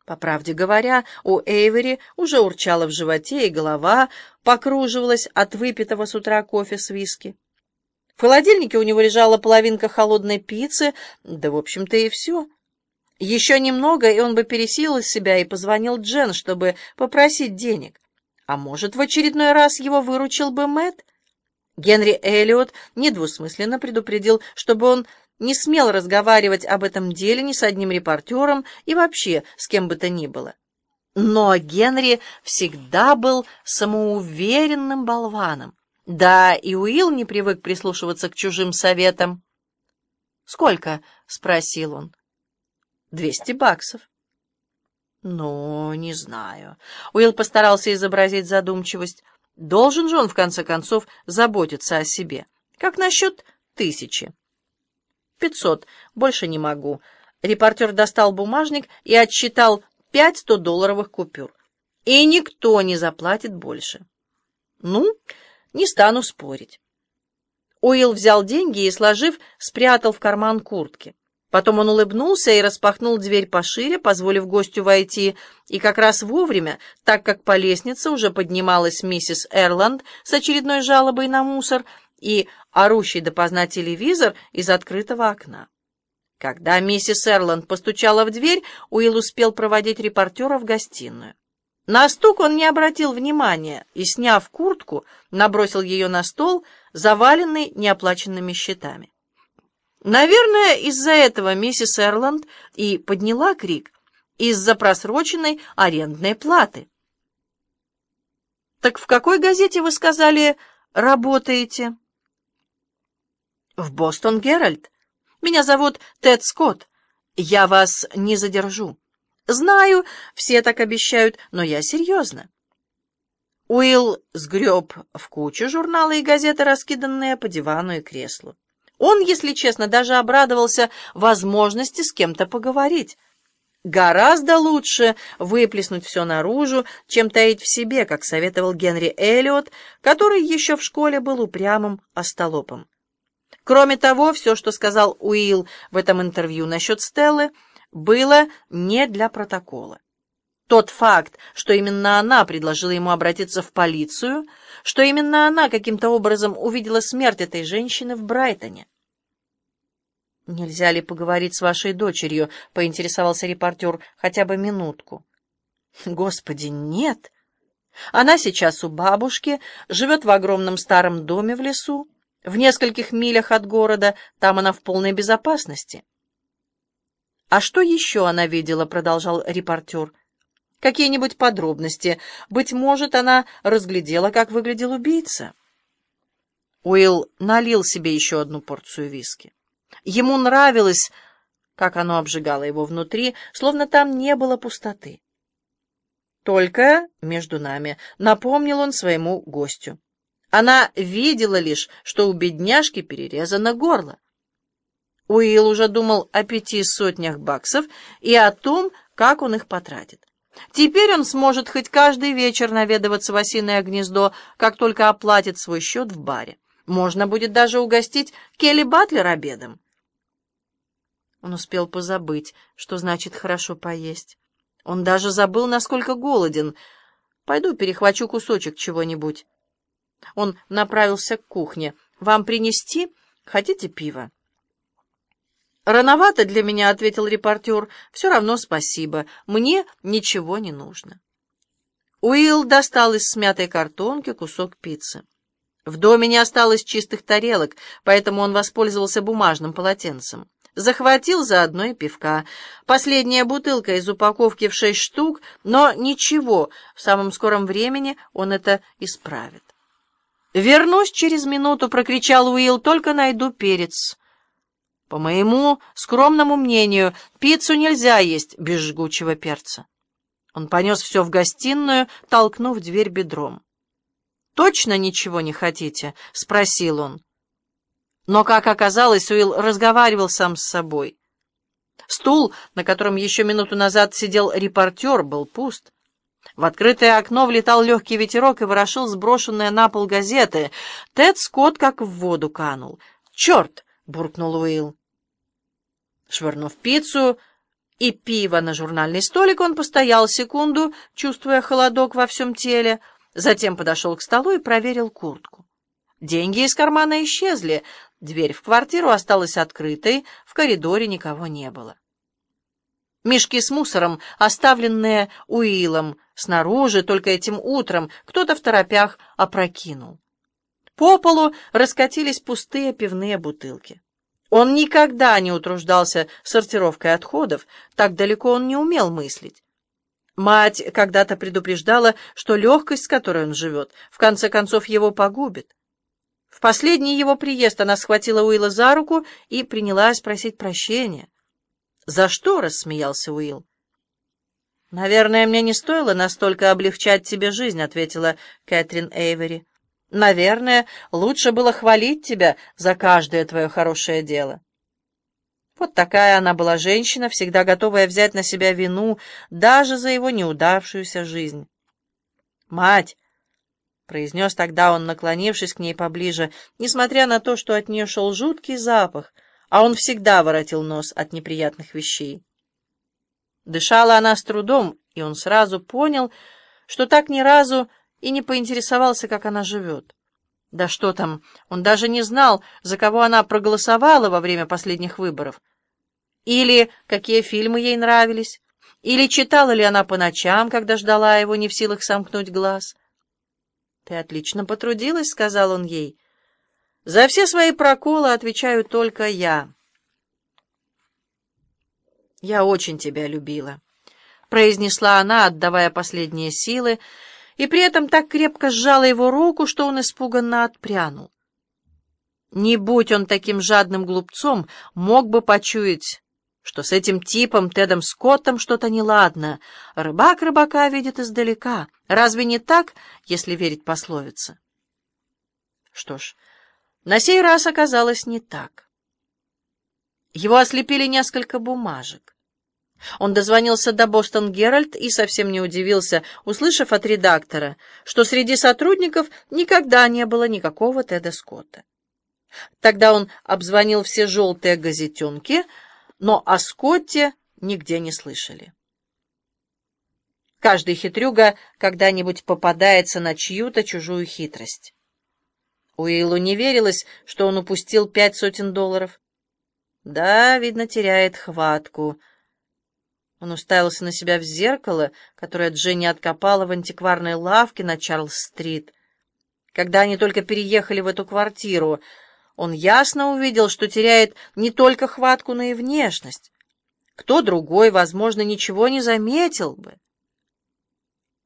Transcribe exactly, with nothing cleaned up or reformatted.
По правде говоря, у Эйвери уже урчало в животе, и голова покруживалась от выпитого с утра кофе с виски. В холодильнике у него лежала половинка холодной пиццы, да, в общем-то, и все. Еще немного, и он бы пересилил себя и позвонил Джен, чтобы попросить денег. А может, в очередной раз его выручил бы Мэтт? Генри Эллиот недвусмысленно предупредил, чтобы он не смел разговаривать об этом деле ни с одним репортером и вообще с кем бы то ни было. Но Генри всегда был самоуверенным болваном. Да, и Уилл не привык прислушиваться к чужим советам. «Сколько?» — спросил он. «Двести баксов». «Ну, не знаю». Уилл постарался изобразить задумчивость. Должен же он, в конце концов, заботиться о себе. Как насчет тысячи? «Пятьсот. Больше не могу». Репортер достал бумажник и отсчитал пять сто-долларовых купюр. «И никто не заплатит больше». «Ну, не стану спорить». Уилл взял деньги и, сложив, спрятал в карман куртки. Потом он улыбнулся и распахнул дверь пошире, позволив гостю войти, и как раз вовремя, так как по лестнице уже поднималась миссис Эрланд с очередной жалобой на мусор и орущий допоздна телевизор из открытого окна. Когда миссис Эрланд постучала в дверь, Уилл успел проводить репортера в гостиную. На стук он не обратил внимания и, сняв куртку, набросил ее на стол, заваленный неоплаченными счетами. Наверное, из-за этого миссис Эрланд и подняла крик, из-за просроченной арендной платы. «Так в какой газете, вы сказали, работаете?» «В Бостон Геральд. Меня зовут Тед Скотт. Я вас не задержу. Знаю, все так обещают, но я серьезно». Уилл сгреб в кучу журналы и газеты, раскиданные по дивану и креслу. Он, если честно, даже обрадовался возможности с кем-то поговорить. Гораздо лучше выплеснуть все наружу, чем таить в себе, как советовал Генри Эллиот, который еще в школе был упрямым остолопом. Кроме того, все, что сказал Уилл в этом интервью насчет Стеллы, было не для протокола. Тот факт, что именно она предложила ему обратиться в полицию, что именно она каким-то образом увидела смерть этой женщины в Брайтоне. «Нельзя ли поговорить с вашей дочерью?» — поинтересовался репортер. «Хотя бы минутку». «Господи, нет! Она сейчас у бабушки, живет в огромном старом доме в лесу, в нескольких милях от города, там она в полной безопасности». «А что еще она видела?» — продолжал репортер. «Какие-нибудь подробности? Быть может, она разглядела, как выглядел убийца». Уилл налил себе еще одну порцию виски. Ему нравилось, как оно обжигало его внутри, словно там не было пустоты. «Только между нами», — напомнил он своему гостю. Она видела лишь, что у бедняжки перерезано горло. Уилл уже думал о пяти сотнях баксов и о том, как он их потратит. Теперь он сможет хоть каждый вечер наведываться в осиное гнездо, как только оплатит свой счет в баре. Можно будет даже угостить Келли Батлер обедом. Он успел позабыть, что значит хорошо поесть. Он даже забыл, насколько голоден. «Пойду перехвачу кусочек чего-нибудь». Он направился к кухне. «Вам принести? Хотите пива?» «Рановато для меня», — ответил репортер. «Все равно спасибо. Мне ничего не нужно». Уилл достал из смятой картонки кусок пиццы. В доме не осталось чистых тарелок, поэтому он воспользовался бумажным полотенцем. Захватил заодно и пивка. Последняя бутылка из упаковки в шесть штук, но ничего, в самом скором времени он это исправит. «Вернусь через минуту», — прокричал Уилл, — «только найду перец». По моему скромному мнению, пиццу нельзя есть без жгучего перца. Он понес все в гостиную, толкнув дверь бедром. «Точно ничего не хотите?» — спросил он. Но, как оказалось, Уилл разговаривал сам с собой. Стул, на котором еще минуту назад сидел репортер, был пуст. В открытое окно влетал легкий ветерок и ворошил сброшенные на пол газеты. Тед Скотт как в воду канул. «Черт!» — буркнул Уилл. Швырнув пиццу, и пиво на журнальный столик, он постоял секунду, чувствуя холодок во всем теле, затем подошел к столу и проверил куртку. Деньги из кармана исчезли, дверь в квартиру осталась открытой, в коридоре никого не было. Мешки с мусором, оставленные Уиллом снаружи, только этим утром кто-то в торопях опрокинул. По полу раскатились пустые пивные бутылки. Он никогда не утруждался сортировкой отходов, так далеко он не умел мыслить. Мать когда-то предупреждала, что легкость, с которой он живет, в конце концов его погубит. В последний его приезд она схватила Уилла за руку и принялась просить прощения. «За что?» — рассмеялся Уилл. «Наверное, мне не стоило настолько облегчать тебе жизнь», — ответила Кэтрин Эйвери. «Наверное, лучше было хвалить тебя за каждое твое хорошее дело». Вот такая она была женщина, всегда готовая взять на себя вину даже за его неудавшуюся жизнь. «Мать!» — произнес тогда он, наклонившись к ней поближе, несмотря на то, что от нее шел жуткий запах, а он всегда воротил нос от неприятных вещей. Дышала она с трудом, и он сразу понял, что так ни разу и не поинтересовался, как она живет. Да что там, он даже не знал, за кого она проголосовала во время последних выборов. Или какие фильмы ей нравились, или читала ли она по ночам, когда ждала его, не в силах сомкнуть глаз. «Ты отлично потрудилась», — сказал он ей. «За все свои проколы отвечаю только я». «Я очень тебя любила», — произнесла она, отдавая последние силы, и при этом так крепко сжала его руку, что он испуганно отпрянул. Не будь он таким жадным глупцом, мог бы почуять, что с этим типом Тедом Скоттом что-то неладно. Рыбак рыбака видит издалека. Разве не так, если верить пословице? Что ж, на сей раз оказалось не так. Его ослепили несколько бумажек. Он дозвонился до «Бостон Геральд» и совсем не удивился, услышав от редактора, что среди сотрудников никогда не было никакого Теда Скотта. Тогда он обзвонил все желтые газетенки, но о Скотте нигде не слышали. Каждый хитрюга когда-нибудь попадается на чью-то чужую хитрость. Уиллу не верилось, что он упустил пять сотен долларов. Да, видно, теряет хватку. Он уставился на себя в зеркало, которое Дженни откопала в антикварной лавке на Чарльз-стрит. Когда они только переехали в эту квартиру, он ясно увидел, что теряет не только хватку, но и внешность. Кто другой, возможно, ничего не заметил бы.